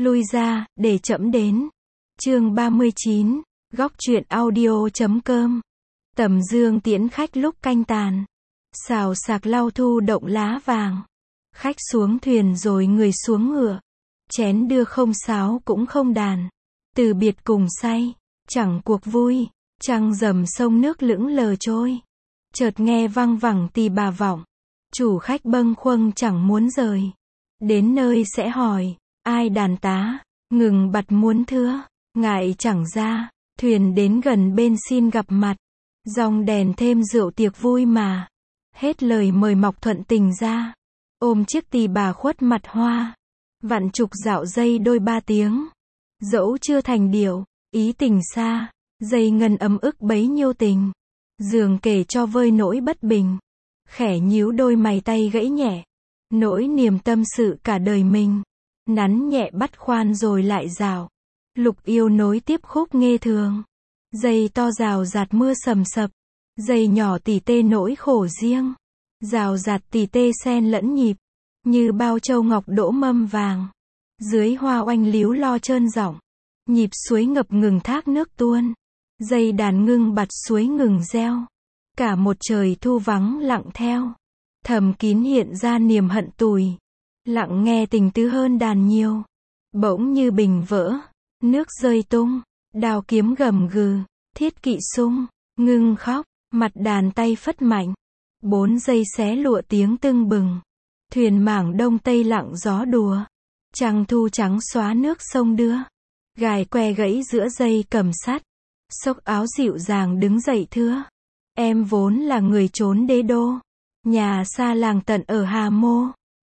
lui ra, để trẫm đến. Chương 39, góc truyện audio.com. Tầm dương tiễn khách lúc canh tàn. Xào xạc lau thu động lá vàng. Khách xuống thuyền rồi người xuống ngựa. Chén đưa không sáo cũng không đàn. Từ biệt cùng say, chẳng cuộc vui. Trăng rằm sông nước lững lờ trôi. Chợt nghe văng vẳng tì bà vọng. Chủ khách bâng khuâng chẳng muốn rời. Đến nơi sẽ hỏi, ai đàn tá, ngừng bặt muốn thưa, ngại chẳng ra, thuyền đến gần bên xin gặp mặt. Dòng đèn thêm rượu tiệc vui mà. Hết lời mời mọc thuận tình ra. Ôm chiếc tì bà khuất mặt hoa. Vặn trục dạo dây đôi ba tiếng. Dẫu chưa thành điệu, ý tình xa. Dây ngân ấm ức bấy nhiêu tình. Giường kể cho vơi nỗi bất bình. Khẽ nhíu đôi mày tay gãy nhẹ. Nỗi niềm tâm sự cả đời mình. Nắn nhẹ bắt khoan rồi lại rào. Lục yêu nối tiếp khúc nghe thường. Dây to rào rạt mưa sầm sập. Dây nhỏ tỉ tê nỗi khổ riêng. Rào rạt tỉ tê xen lẫn nhịp. Như bao châu ngọc đỗ mâm vàng. Dưới hoa oanh líu lo trơn giọng. Nhịp suối ngập ngừng thác nước tuôn. Dây đàn ngưng bặt suối ngừng reo. Cả một trời thu vắng lặng theo. Thầm kín hiện ra niềm hận tủi. Lặng nghe tình tứ hơn đàn nhiều. Bỗng như bình vỡ. Nước rơi tung. Đao kiếm gầm gừ. Thiết kỵ sung. Ngưng khóc. Mặt đàn tay phất mạnh. 4 giây xé lụa tiếng tưng bừng. Thuyền mảng đông tây lặng gió đùa. Trăng thu trắng xóa nước sông đưa. Gài que gãy giữa dây cầm sắt. Xốc áo dịu dàng đứng dậy thưa. Em vốn là người trốn đế đô. Nhà xa làng tận ở Hà Mô.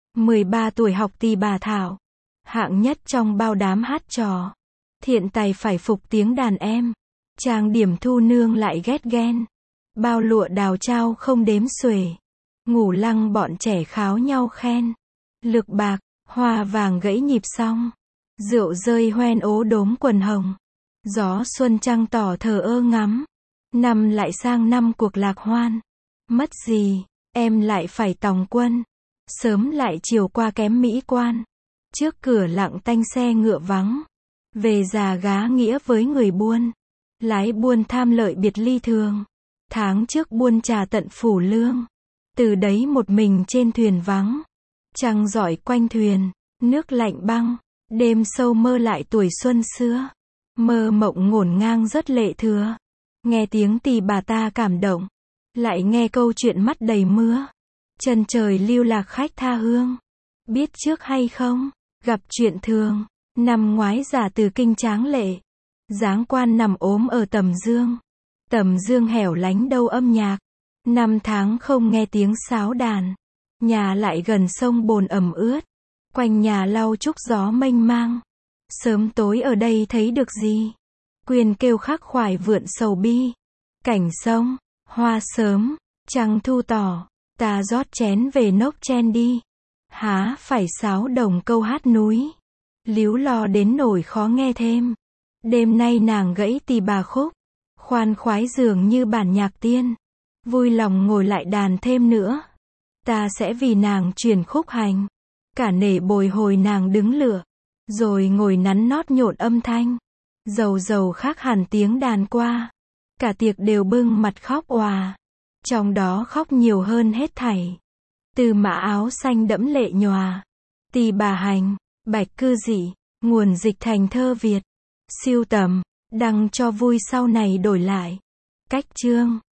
13 tuổi học tỳ bà thảo. Hạng nhất trong bao đám hát trò. Thiện tài phải phục tiếng đàn em. Trang điểm thu nương lại ghét ghen. Bao lụa đào trao không đếm xuể. Ngủ lăng bọn trẻ kháo nhau khen. Lược bạc, hoa vàng gãy nhịp xong. Rượu rơi hoen ố đốm quần hồng. Gió xuân trăng tỏ thờ ơ ngắm. Năm lại sang năm cuộc lạc hoan. Mất gì, em lại phải tòng quân. Sớm lại chiều qua kém mỹ quan. Trước cửa lặng tanh xe ngựa vắng. Về già gá nghĩa với người buôn. Lái buôn tham lợi biệt ly thường. Tháng trước buôn trà tận Phủ Lương. Từ đấy một mình trên thuyền vắng. Trăng rọi quanh thuyền. Nước lạnh băng. Đêm sâu mơ lại tuổi xuân xưa. Mơ mộng ngổn ngang rất lệ thừa. Nghe tiếng tỳ bà ta cảm động. Lại nghe câu chuyện mắt đầy mưa. Chân trời lưu lạc khách tha hương. Biết trước hay không, gặp chuyện thường. Năm ngoái giả từ kinh tráng lệ. Giáng quan nằm ốm ở Tầm Dương. Tầm Dương hẻo lánh đâu âm nhạc. 5 tháng không nghe tiếng sáo đàn. Nhà lại gần sông bồn ẩm ướt. Quanh nhà lau chúc gió mênh mang. Sớm tối ở đây thấy được gì? Quyền kêu khắc khoải vượn sầu bi. Cảnh sông, hoa sớm, trăng thu tỏ. Ta rót chén về nốc chen đi. Há phải sáo đồng câu hát núi. Líu lo đến nổi khó nghe thêm. Đêm nay nàng gãy tỳ bà khúc. Khoan khoái dường như bản nhạc tiên. Vui lòng ngồi lại đàn thêm nữa. Ta sẽ vì nàng truyền khúc hành. Cả nể bồi hồi nàng đứng lựa. Rồi ngồi nắn nót nhộn âm thanh. Dầu dầu khác hẳn tiếng đàn qua. Cả tiệc đều bưng mặt khóc òa. Trong đó khóc nhiều hơn hết thảy. Từ mã áo xanh đẫm lệ nhòa. Tỳ bà hành, bạch cư dị. Nguồn dịch thành thơ Việt. Sưu tầm, đăng cho vui sau này đổi lại. Cách chương.